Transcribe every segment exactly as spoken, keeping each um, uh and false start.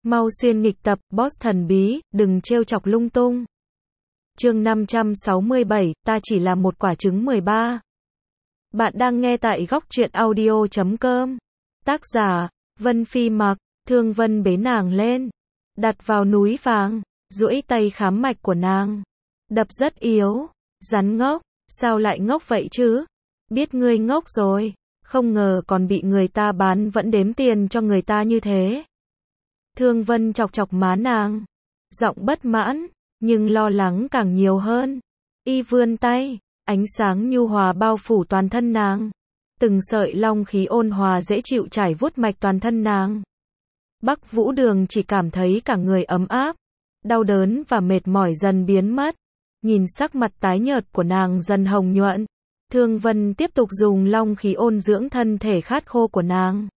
Mau xuyên nghịch tập, boss thần bí, đừng trêu chọc lung tung. Chương năm trăm sáu mươi bảy, ta chỉ là một quả trứng mười ba. Bạn đang nghe tại góc truyện audio chấm com. Tác giả, Vân Phi Mặc. Thương Vân bế nàng lên, đặt vào núi vàng, duỗi tay khám mạch của nàng. Đập rất yếu. Rắn ngốc, sao lại ngốc vậy chứ? Biết ngươi ngốc rồi, không ngờ còn bị người ta bán vẫn đếm tiền cho người ta như thế. Thương Vân chọc chọc má nàng, giọng bất mãn, nhưng lo lắng càng nhiều hơn. Y vươn tay, ánh sáng nhu hòa bao phủ toàn thân nàng. Từng sợi long khí ôn hòa dễ chịu trải vuốt mạch toàn thân nàng. Bắc Vũ Đường chỉ cảm thấy cả người ấm áp, đau đớn và mệt mỏi dần biến mất. Nhìn sắc mặt tái nhợt của nàng dần hồng nhuận, Thương Vân tiếp tục dùng long khí ôn dưỡng thân thể khát khô của nàng.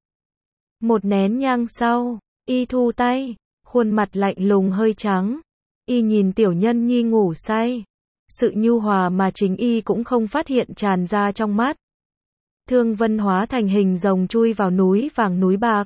Một nén nhang sau, y thu tay, khuôn mặt lạnh lùng hơi trắng. Y nhìn tiểu nhân nhi ngủ say, sự nhu hòa mà chính y cũng không phát hiện tràn ra trong mắt. Thương Vân hóa thành hình rồng chui vào núi vàng núi bạc.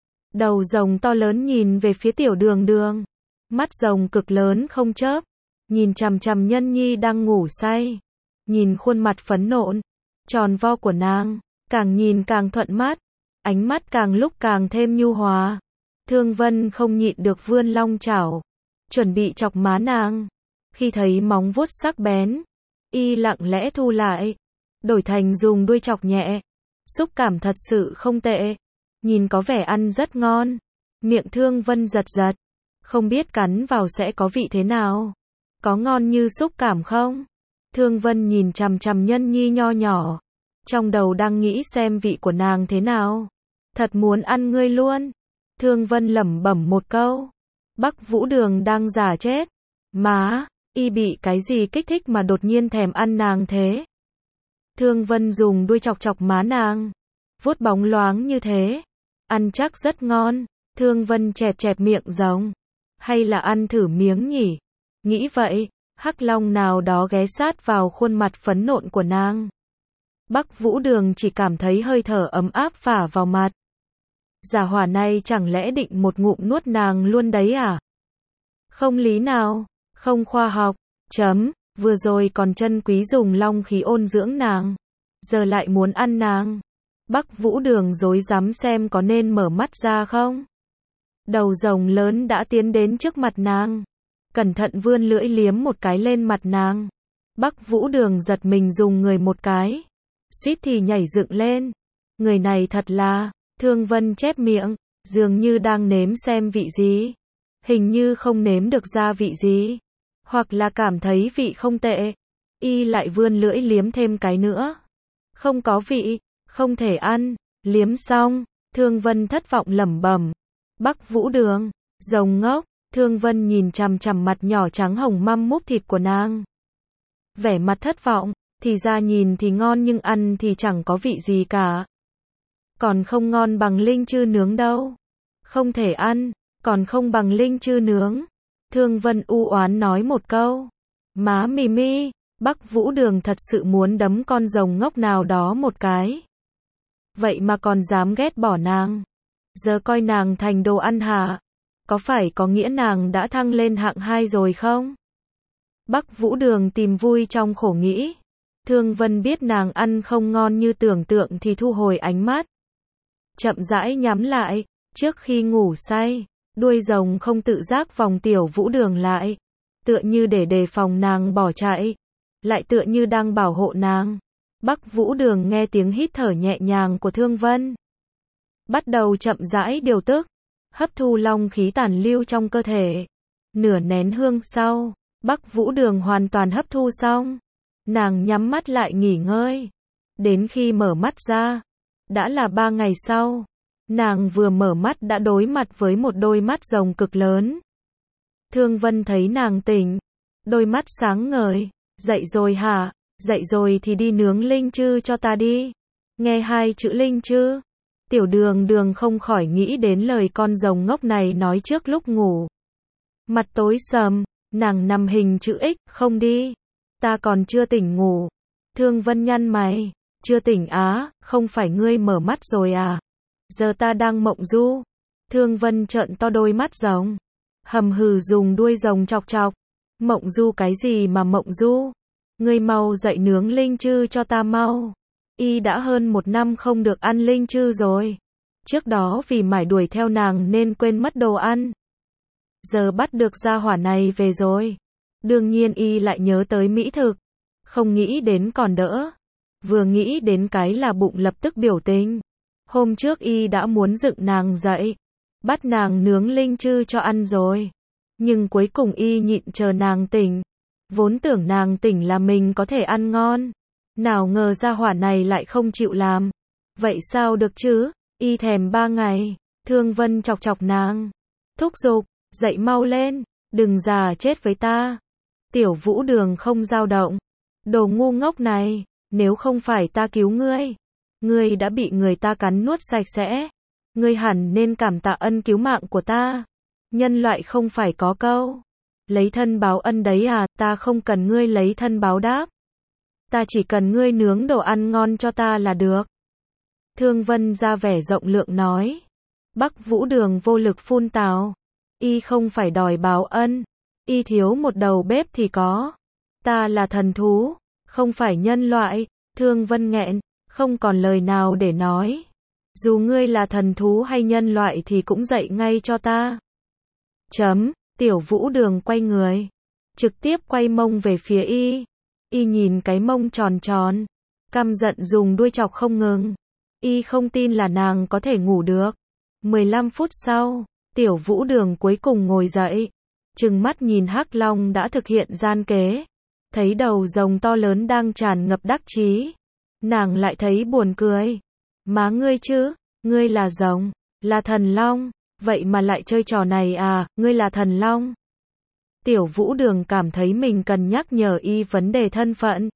Đầu rồng to lớn nhìn về phía tiểu đường đường, mắt rồng cực lớn không chớp, nhìn chằm chằm nhân nhi đang ngủ say, nhìn khuôn mặt phấn nộn, tròn vo của nàng, càng nhìn càng thuận mắt, ánh mắt càng lúc càng thêm nhu hòa. Thương Vân không nhịn được vươn long chảo, chuẩn bị chọc má nàng. Khi thấy móng vuốt sắc bén, y lặng lẽ thu lại, đổi thành dùng đuôi chọc nhẹ. Xúc cảm thật sự không tệ, nhìn có vẻ ăn rất ngon. Miệng Thương Vân giật giật, không biết cắn vào sẽ có vị thế nào. Có ngon như xúc cảm không? Thương Vân nhìn chằm chằm nhân nhi nho nhỏ, trong đầu đang nghĩ xem vị của nàng thế nào. Thật muốn ăn ngươi luôn. Thương Vân lẩm bẩm một câu. Bắc Vũ Đường đang giả chết. Má, y bị cái gì kích thích mà đột nhiên thèm ăn nàng thế? Thương Vân dùng đuôi chọc chọc má nàng, vuốt bóng loáng như thế, ăn chắc rất ngon. Thương Vân chẹp chẹp miệng rồng, hay là ăn thử miếng nhỉ? Nghĩ vậy, hắc long nào đó ghé sát vào khuôn mặt phấn nộn của nàng. Bắc Vũ Đường chỉ cảm thấy hơi thở ấm áp phả vào mặt. Giả hỏa này chẳng lẽ định một ngụm nuốt nàng luôn đấy à? Không lý nào, không khoa học. Chấm, vừa rồi còn chân quý dùng long khí ôn dưỡng nàng, giờ lại muốn ăn nàng. Bắc Vũ Đường rối rắm xem có nên mở mắt ra không. Đầu rồng lớn đã tiến đến trước mặt nàng, cẩn thận vươn lưỡi liếm một cái lên mặt nàng. Bắc Vũ Đường giật mình dùng người một cái, suýt thì nhảy dựng lên. Người này thật là, Thương Vân chép miệng, dường như đang nếm xem vị gì. Hình như không nếm được ra vị gì, hoặc là cảm thấy vị không tệ. Y lại vươn lưỡi liếm thêm cái nữa. Không có vị, không thể ăn. Liếm xong, Thương Vân thất vọng lẩm bẩm. Bắc Vũ Đường, rồng ngốc. Thương Vân nhìn chằm chằm mặt nhỏ trắng hồng măm múp thịt của nàng, vẻ mặt thất vọng. Thì ra nhìn thì ngon nhưng ăn thì chẳng có vị gì cả. Còn không ngon bằng linh chư nướng đâu. Không thể ăn, còn không bằng linh chư nướng. Thương Vân u oán nói một câu. Má mì mi, Bắc Vũ Đường thật sự muốn đấm con rồng ngốc nào đó một cái. Vậy mà còn dám ghét bỏ nàng. Giờ coi nàng thành đồ ăn hả? Có phải có nghĩa nàng đã thăng lên hạng hai rồi không? Bắc Vũ Đường tìm vui trong khổ nghĩ. Thương Vân biết nàng ăn không ngon như tưởng tượng thì thu hồi ánh mắt, chậm rãi nhắm lại. Trước khi ngủ say, đuôi rồng không tự giác vòng tiểu Vũ Đường lại, tựa như để đề phòng nàng bỏ chạy, lại tựa như đang bảo hộ nàng. Bắc Vũ Đường nghe tiếng hít thở nhẹ nhàng của Thương Vân, bắt đầu chậm rãi điều tức, hấp thu long khí tản lưu trong cơ thể. Nửa nén hương sau, Bắc Vũ Đường hoàn toàn hấp thu xong. Nàng nhắm mắt lại nghỉ ngơi. Đến khi mở mắt ra, đã là ba ngày sau. Nàng vừa mở mắt đã đối mặt với một đôi mắt rồng cực lớn. Thương Vân thấy nàng tỉnh, đôi mắt sáng ngời. Dậy rồi hả? Dậy rồi thì đi nướng linh chư cho ta đi. Nghe hai chữ linh chư, tiểu đường đường không khỏi nghĩ đến lời con rồng ngốc này nói trước lúc ngủ. Mặt tối sầm, nàng nằm hình chữ X, không đi. Ta còn chưa tỉnh ngủ. Thương Vân nhăn mày, chưa tỉnh á, không phải ngươi mở mắt rồi à? Giờ ta đang mộng du. Thương Vân trợn to đôi mắt rồng. Hầm hừ dùng đuôi rồng chọc chọc. Mộng Du cái gì mà Mộng Du? Ngươi mau dậy nướng linh chư cho ta mau. Y đã hơn một năm không được ăn linh chư rồi. Trước đó vì mải đuổi theo nàng nên quên mất đồ ăn. Giờ bắt được gia hỏa này về rồi. Đương nhiên Y lại nhớ tới mỹ thực. Không nghĩ đến còn đỡ. Vừa nghĩ đến cái là bụng lập tức biểu tình. Hôm trước Y đã muốn dựng nàng dậy. Bắt nàng nướng linh chư cho ăn rồi. Nhưng cuối cùng Y nhịn chờ nàng tỉnh. Vốn tưởng nàng tỉnh là mình có thể ăn ngon. Nào ngờ gia hỏa này lại không chịu làm. Vậy sao được chứ? Y thèm ba ngày. Thương Vân chọc chọc nàng. Thúc giục, dậy mau lên. Đừng già chết với ta. Tiểu Vũ Đường không dao động. Đồ ngu ngốc này. Nếu không phải ta cứu ngươi. Ngươi đã bị người ta cắn nuốt sạch sẽ. Ngươi hẳn nên cảm tạ ân cứu mạng của ta. Nhân loại không phải có câu lấy thân báo ân đấy à, ta không cần ngươi lấy thân báo đáp. Ta chỉ cần ngươi nướng đồ ăn ngon cho ta là được. Thương Vân ra vẻ rộng lượng nói. Bắc Vũ Đường vô lực phun tào. Y không phải đòi báo ân. Y thiếu một đầu bếp thì có. Ta là thần thú, không phải nhân loại. Thương Vân nghẹn, không còn lời nào để nói. Dù ngươi là thần thú hay nhân loại thì cũng dậy ngay cho ta. Chấm, Tiểu Vũ Đường quay người. Trực tiếp quay mông về phía Y. Y nhìn cái mông tròn tròn. Căm giận dùng đuôi chọc không ngừng. Y không tin là nàng có thể ngủ được. mười lăm phút sau, Tiểu Vũ Đường cuối cùng ngồi dậy. Trừng mắt nhìn Hắc Long đã thực hiện gian kế. Thấy đầu rồng to lớn đang tràn ngập đắc chí. Nàng lại thấy buồn cười. Má ngươi chứ, ngươi là rồng, là thần long. Vậy mà lại chơi trò này à, ngươi là thần long. Tiểu Vũ Đường cảm thấy mình cần nhắc nhở Y vấn đề thân phận.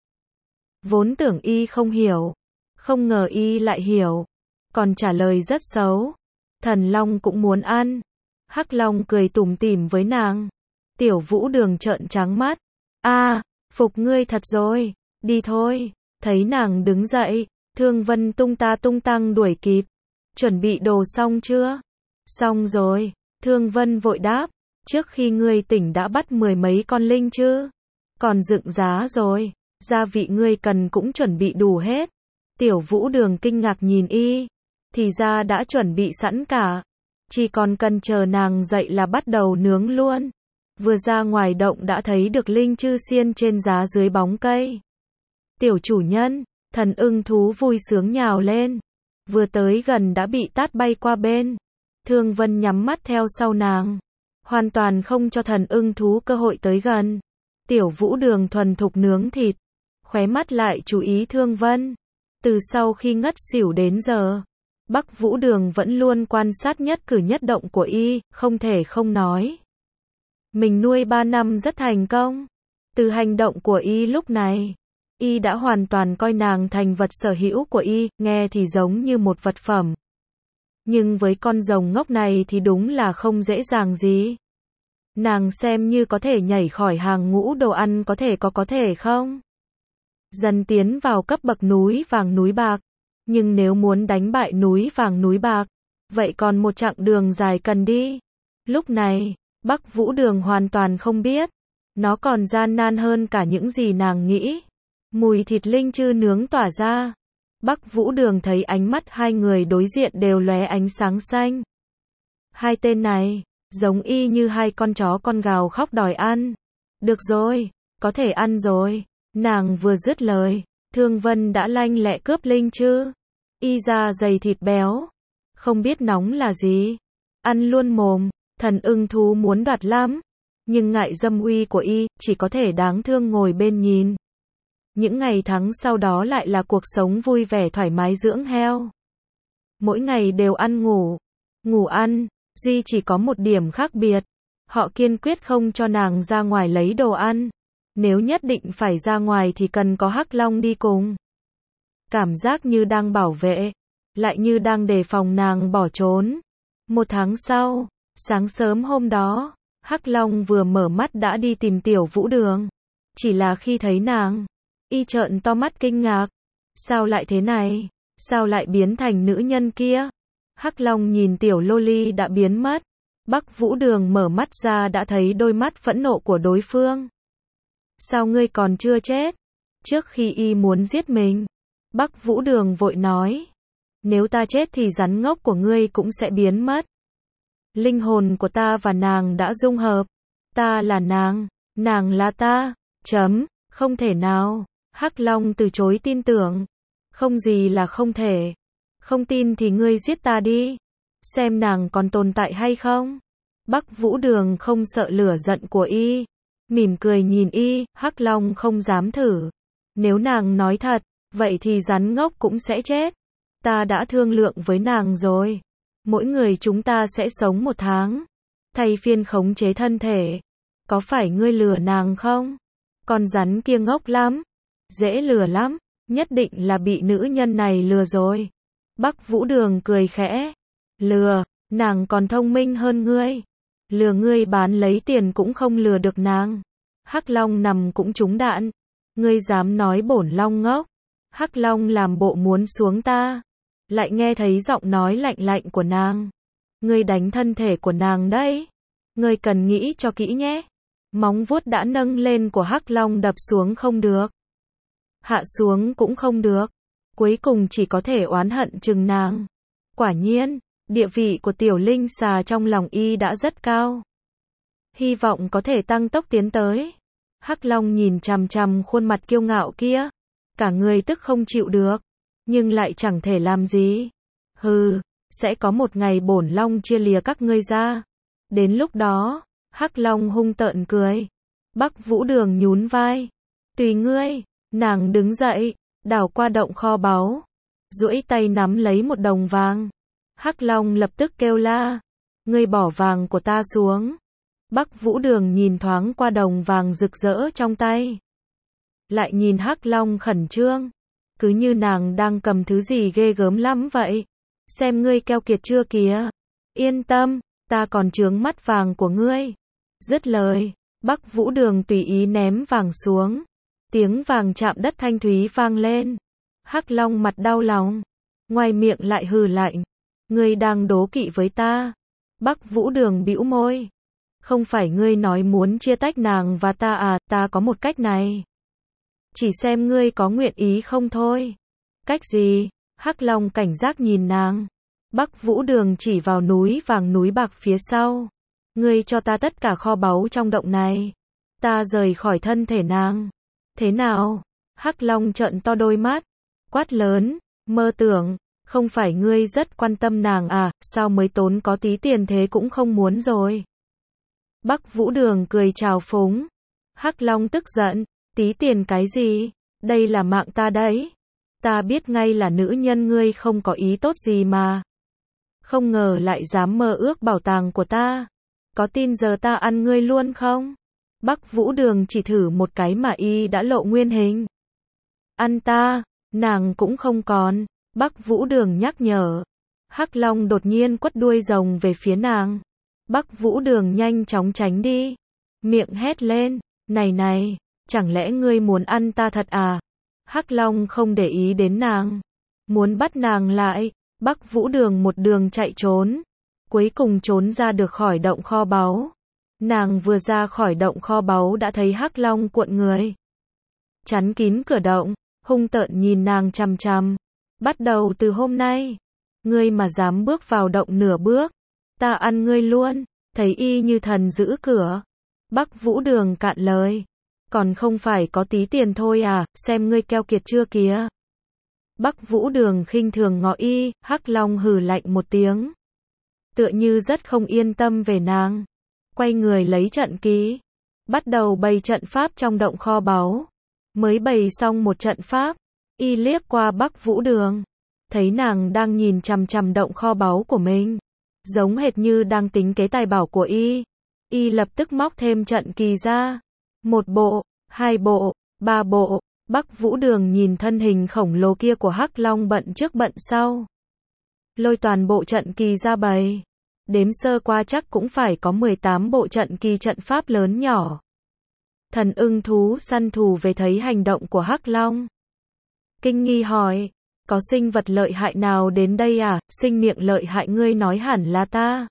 Vốn tưởng Y không hiểu. Không ngờ Y lại hiểu. Còn trả lời rất xấu. Thần long cũng muốn ăn. Hắc Long cười tủm tỉm với nàng. Tiểu Vũ Đường trợn trắng mắt. A, à, phục ngươi thật rồi. Đi thôi. Thấy nàng đứng dậy. Thương Vân tung ta tung tăng đuổi kịp. Chuẩn bị đồ xong chưa? Xong rồi. Thương Vân vội đáp. Trước khi ngươi tỉnh đã bắt mười mấy con linh chứ? Còn dựng giá rồi. Gia vị ngươi cần cũng chuẩn bị đủ hết. Tiểu Vũ Đường kinh ngạc nhìn Y. Thì ra đã chuẩn bị sẵn cả. Chỉ còn cần chờ nàng dậy là bắt đầu nướng luôn. Vừa ra ngoài động đã thấy được linh chư xiên trên giá dưới bóng cây. Tiểu chủ nhân, thần ưng thú vui sướng nhào lên. Vừa tới gần đã bị tát bay qua bên. Thương Vân nhắm mắt theo sau nàng. Hoàn toàn không cho thần ưng thú cơ hội tới gần. Tiểu Vũ Đường thuần thục nướng thịt. Khóe mắt lại chú ý Thương Vân. Từ sau khi ngất xỉu đến giờ, Bắc Vũ Đường vẫn luôn quan sát nhất cử nhất động của Y, không thể không nói. Mình nuôi ba năm rất thành công. Từ hành động của Y lúc này, Y đã hoàn toàn coi nàng thành vật sở hữu của Y, nghe thì giống như một vật phẩm. Nhưng với con rồng ngốc này thì đúng là không dễ dàng gì. Nàng xem như có thể nhảy khỏi hàng ngũ đồ ăn có thể có có thể không? Dần tiến vào cấp bậc núi vàng núi bạc. Nhưng nếu muốn đánh bại núi vàng núi bạc, vậy còn một chặng đường dài cần đi. Lúc này, Bắc Vũ Đường hoàn toàn không biết. Nó còn gian nan hơn cả những gì nàng nghĩ. Mùi thịt linh chư nướng tỏa ra. Bắc Vũ Đường thấy ánh mắt hai người đối diện đều lóe ánh sáng xanh. Hai tên này, giống y như hai con chó con gào khóc đòi ăn. Được rồi, có thể ăn rồi. Nàng vừa dứt lời, Thương Vân đã lanh lẹ cướp linh chư. Y ra dày thịt béo. Không biết nóng là gì. Ăn luôn mồm, thần ưng thú muốn đoạt lắm. Nhưng ngại dâm uy của Y, chỉ có thể đáng thương ngồi bên nhìn. Những ngày tháng sau đó lại là cuộc sống vui vẻ thoải mái dưỡng heo. Mỗi ngày đều ăn ngủ. Ngủ ăn, duy chỉ có một điểm khác biệt. Họ kiên quyết không cho nàng ra ngoài lấy đồ ăn. Nếu nhất định phải ra ngoài thì cần có Hắc Long đi cùng. Cảm giác như đang bảo vệ, lại như đang đề phòng nàng bỏ trốn. Một tháng sau, sáng sớm hôm đó, Hắc Long vừa mở mắt đã đi tìm Tiểu Vũ Đường. Chỉ là khi thấy nàng, Y trợn to mắt kinh ngạc. Sao lại thế này? Sao lại biến thành nữ nhân kia? Hắc Long nhìn tiểu loli đã biến mất. Bắc Vũ Đường mở mắt ra đã thấy đôi mắt phẫn nộ của đối phương. Sao ngươi còn chưa chết? Trước khi y muốn giết mình, Bắc Vũ Đường vội nói. Nếu ta chết thì rắn ngốc của ngươi cũng sẽ biến mất. Linh hồn của ta và nàng đã dung hợp. Ta là nàng, nàng là ta. Chấm, không thể nào. Hắc Long từ chối tin tưởng. Không gì là không thể. Không tin thì ngươi giết ta đi. Xem nàng còn tồn tại hay không. Bắc Vũ Đường không sợ lửa giận của y. Mỉm cười nhìn y, Hắc Long không dám thử. Nếu nàng nói thật, vậy thì rắn ngốc cũng sẽ chết. Ta đã thương lượng với nàng rồi. Mỗi người chúng ta sẽ sống một tháng. Thay phiên khống chế thân thể. Có phải ngươi lừa nàng không? Con rắn kia ngốc lắm. Dễ lừa lắm. Nhất định là bị nữ nhân này lừa rồi. Bắc Vũ Đường cười khẽ. Lừa, nàng còn thông minh hơn ngươi. Lừa ngươi bán lấy tiền cũng không lừa được nàng. Hắc Long nằm cũng trúng đạn. Ngươi dám nói bổn Long ngốc. Hắc Long làm bộ muốn xuống ta. Lại nghe thấy giọng nói lạnh lạnh của nàng. Ngươi đánh thân thể của nàng đấy. Ngươi cần nghĩ cho kỹ nhé. Móng vuốt đã nâng lên của Hắc Long đập xuống không được. Hạ xuống cũng không được. Cuối cùng chỉ có thể oán hận chừng nàng. Quả nhiên, địa vị của tiểu linh xà trong lòng y đã rất cao. Hy vọng có thể tăng tốc tiến tới. Hắc Long nhìn chằm chằm khuôn mặt kiêu ngạo kia. Cả người tức không chịu được. Nhưng lại chẳng thể làm gì. Hừ, sẽ có một ngày bổn Long chia lìa các ngươi ra. Đến lúc đó, Hắc Long hung tợn cười. Bắc Vũ Đường nhún vai. Tùy ngươi. Nàng đứng dậy, đảo qua động kho báu. Duỗi tay nắm lấy một đồng vàng. Hắc Long lập tức kêu la. Ngươi bỏ vàng của ta xuống. Bắc Vũ Đường nhìn thoáng qua đồng vàng rực rỡ trong tay. Lại nhìn Hắc Long khẩn trương. Cứ như nàng đang cầm thứ gì ghê gớm lắm vậy. Xem ngươi keo kiệt chưa kìa. Yên tâm, ta còn chướng mắt vàng của ngươi. Dứt lời, Bắc Vũ Đường tùy ý ném vàng xuống. Tiếng vàng chạm đất thanh thúy vang lên. Hắc Long mặt đau lòng. Ngoài miệng lại hừ lạnh. Ngươi đang đố kỵ với ta. Bắc Vũ Đường bĩu môi. Không phải ngươi nói muốn chia tách nàng và ta à, ta có một cách này. Chỉ xem ngươi có nguyện ý không thôi. Cách gì? Hắc Long cảnh giác nhìn nàng. Bắc Vũ Đường chỉ vào núi vàng núi bạc phía sau. Ngươi cho ta tất cả kho báu trong động này. Ta rời khỏi thân thể nàng. Thế nào? Hắc Long trợn to đôi mắt. Quát lớn. Mơ tưởng. Không phải ngươi rất quan tâm nàng à, sao mới tốn có tí tiền thế cũng không muốn rồi. Bắc Vũ Đường cười chào phúng. Hắc Long tức giận. Tí tiền cái gì? Đây là mạng ta đấy. Ta biết ngay là nữ nhân ngươi không có ý tốt gì mà. Không ngờ lại dám mơ ước bảo tàng của ta. Có tin giờ ta ăn ngươi luôn không? Bắc Vũ Đường chỉ thử một cái mà y đã lộ nguyên hình. Ăn ta, nàng cũng không còn. Bắc Vũ Đường nhắc nhở. Hắc Long đột nhiên quất đuôi rồng về phía nàng. Bắc Vũ Đường nhanh chóng tránh đi. Miệng hét lên. Này này, chẳng lẽ ngươi muốn ăn ta thật à? Hắc Long không để ý đến nàng. Muốn bắt nàng lại. Bắc Vũ Đường một đường chạy trốn. Cuối cùng trốn ra được khỏi động kho báu. Nàng vừa ra khỏi động kho báu đã thấy Hắc Long cuộn người. Chắn kín cửa động, hung tợn nhìn nàng chằm chằm. Bắt đầu từ hôm nay, ngươi mà dám bước vào động nửa bước, ta ăn ngươi luôn. Thấy y như thần giữ cửa. Bắc Vũ Đường cạn lời. Còn không phải có tí tiền thôi à, xem ngươi keo kiệt chưa kìa. Bắc Vũ Đường khinh thường ngó y, Hắc Long hừ lạnh một tiếng. Tựa như rất không yên tâm về nàng. Quay người lấy trận ký. Bắt đầu bày trận pháp trong động kho báu. Mới bày xong một trận pháp, y liếc qua Bắc Vũ Đường. Thấy nàng đang nhìn chằm chằm động kho báu của mình. Giống hệt như đang tính kế tài bảo của y. Y lập tức móc thêm trận kỳ ra. Một bộ, hai bộ, ba bộ. Bắc Vũ Đường nhìn thân hình khổng lồ kia của Hắc Long bận trước bận sau. Lôi toàn bộ trận kỳ ra bày. Đếm sơ qua chắc cũng phải có mười tám bộ trận kỳ trận pháp lớn nhỏ. Thần ưng thú săn thù về thấy hành động của Hắc Long. Kinh nghi hỏi. Có sinh vật lợi hại nào đến đây à? Sinh miệng lợi hại ngươi nói hẳn là ta.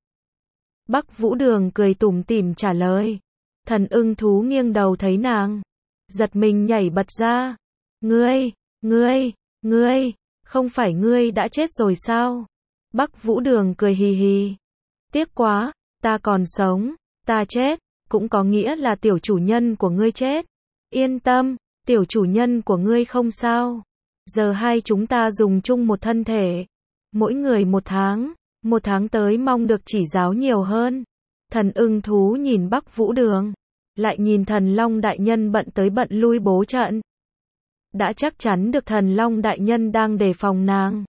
Bắc Vũ Đường cười tủm tỉm trả lời. Thần ưng thú nghiêng đầu thấy nàng, giật mình nhảy bật ra. Ngươi, ngươi, ngươi, không phải ngươi đã chết rồi sao? Bắc Vũ Đường cười hì hì. Tiếc quá, ta còn sống, ta chết, cũng có nghĩa là tiểu chủ nhân của ngươi chết. Yên tâm, tiểu chủ nhân của ngươi không sao. Giờ hai chúng ta dùng chung một thân thể. Mỗi người một tháng, một tháng tới mong được chỉ giáo nhiều hơn. Thần ưng thú nhìn Bắc Vũ Đường, lại nhìn thần Long Đại Nhân bận tới bận lui bố trận. Đã chắc chắn được thần Long Đại Nhân đang đề phòng nàng.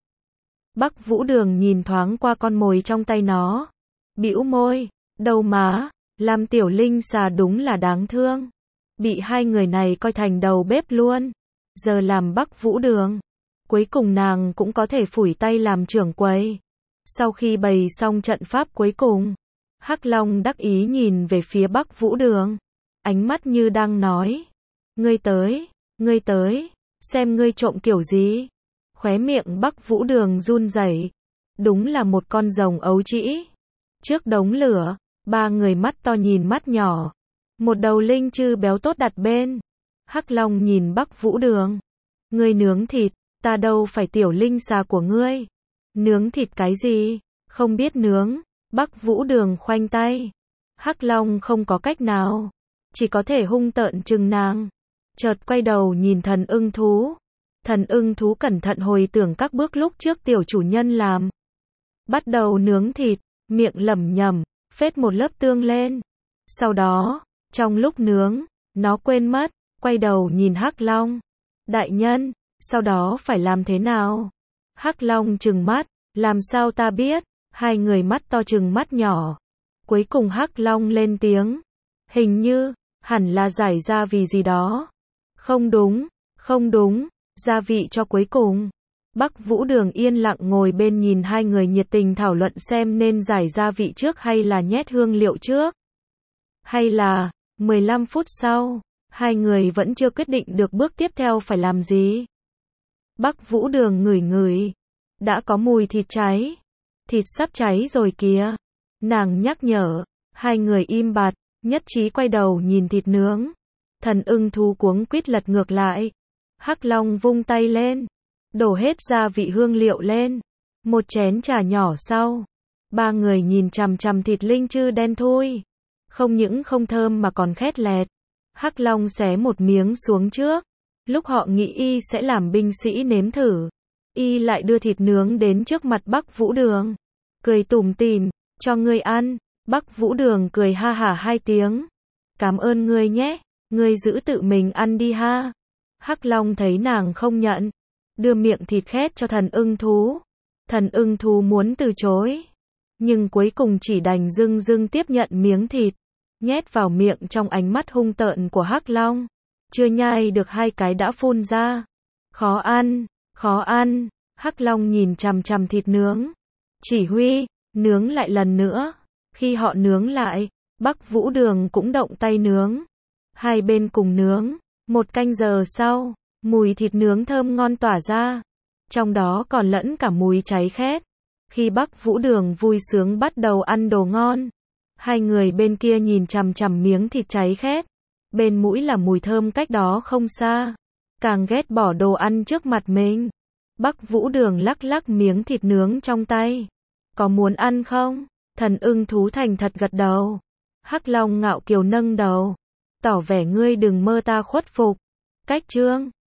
Bắc Vũ Đường nhìn thoáng qua con mồi trong tay nó, bĩu môi, đầu má, làm tiểu linh xà đúng là đáng thương. Bị hai người này coi thành đầu bếp luôn. Giờ làm Bắc Vũ Đường, cuối cùng nàng cũng có thể phủi tay làm trưởng quầy. Sau khi bày xong trận pháp cuối cùng, Hắc Long đắc ý nhìn về phía Bắc Vũ Đường, ánh mắt như đang nói, ngươi tới, ngươi tới, xem ngươi trộm kiểu gì. Khóe miệng Bắc Vũ Đường run rẩy, đúng là một con rồng ấu trĩ. Trước đống lửa, ba người mắt to nhìn mắt nhỏ, một đầu linh chư béo tốt đặt bên. Hắc Long nhìn Bắc Vũ Đường, ngươi nướng thịt, ta đâu phải tiểu linh xà của ngươi. Nướng thịt cái gì, không biết nướng. Bắc Vũ Đường khoanh tay. Hắc Long không có cách nào, chỉ có thể hung tợn trừng nàng. Chợt quay đầu nhìn thần ưng thú. Thần ưng thú cẩn thận hồi tưởng các bước lúc trước tiểu chủ nhân làm. Bắt đầu nướng thịt, miệng lẩm nhẩm, phết một lớp tương lên. Sau đó, trong lúc nướng, nó quên mất, quay đầu nhìn Hắc Long. Đại nhân, sau đó phải làm thế nào? Hắc Long trừng mắt, làm sao ta biết? Hai người mắt to trừng mắt nhỏ. Cuối cùng Hắc Long lên tiếng. Hình như, hẳn là giải gia vị gì đó. Không đúng, không đúng, gia vị cho cuối cùng. Bắc Vũ Đường yên lặng ngồi bên nhìn hai người nhiệt tình thảo luận xem nên giải gia vị trước hay là nhét hương liệu trước. Hay là, mười lăm phút sau, hai người vẫn chưa quyết định được bước tiếp theo phải làm gì. Bắc Vũ Đường ngửi ngửi, đã có mùi thịt cháy. Thịt sắp cháy rồi kìa. Nàng nhắc nhở, hai người im bặt, nhất trí quay đầu nhìn thịt nướng. Thần ưng thú cuống quýt lật ngược lại. Hắc Long vung tay lên, đổ hết gia vị hương liệu lên. Một chén trà nhỏ sau, ba người nhìn chằm chằm thịt linh chư đen thui. Không những không thơm mà còn khét lẹt. Hắc Long xé một miếng xuống trước. Lúc họ nghĩ y sẽ làm binh sĩ nếm thử, y lại đưa thịt nướng đến trước mặt Bắc Vũ Đường. Cười tủm tỉm, cho ngươi ăn. Bắc Vũ Đường cười ha hả hai tiếng. Cảm ơn ngươi nhé, ngươi giữ tự mình ăn đi ha. Hắc Long thấy nàng không nhận, đưa miệng thịt khét cho thần ưng thú. Thần ưng thú muốn từ chối, nhưng cuối cùng chỉ đành dưng dưng tiếp nhận miếng thịt, nhét vào miệng trong ánh mắt hung tợn của Hắc Long. Chưa nhai được hai cái đã phun ra. Khó ăn, khó ăn. Hắc Long nhìn chằm chằm thịt nướng. Chỉ huy, nướng lại lần nữa. Khi họ nướng lại, Bắc Vũ Đường cũng động tay nướng. Hai bên cùng nướng. Một canh giờ sau, mùi thịt nướng thơm ngon tỏa ra. Trong đó còn lẫn cả mùi cháy khét. Khi Bắc Vũ Đường vui sướng bắt đầu ăn đồ ngon, hai người bên kia nhìn chằm chằm miếng thịt cháy khét. Bên mũi là mùi thơm cách đó không xa. Càng ghét bỏ đồ ăn trước mặt mình. Bắc Vũ Đường lắc lắc miếng thịt nướng trong tay. Có muốn ăn không? Thần ưng thú thành thật gật đầu. Hắc Long ngạo kiều nâng đầu, tỏ vẻ ngươi đừng mơ ta khuất phục. Cách chương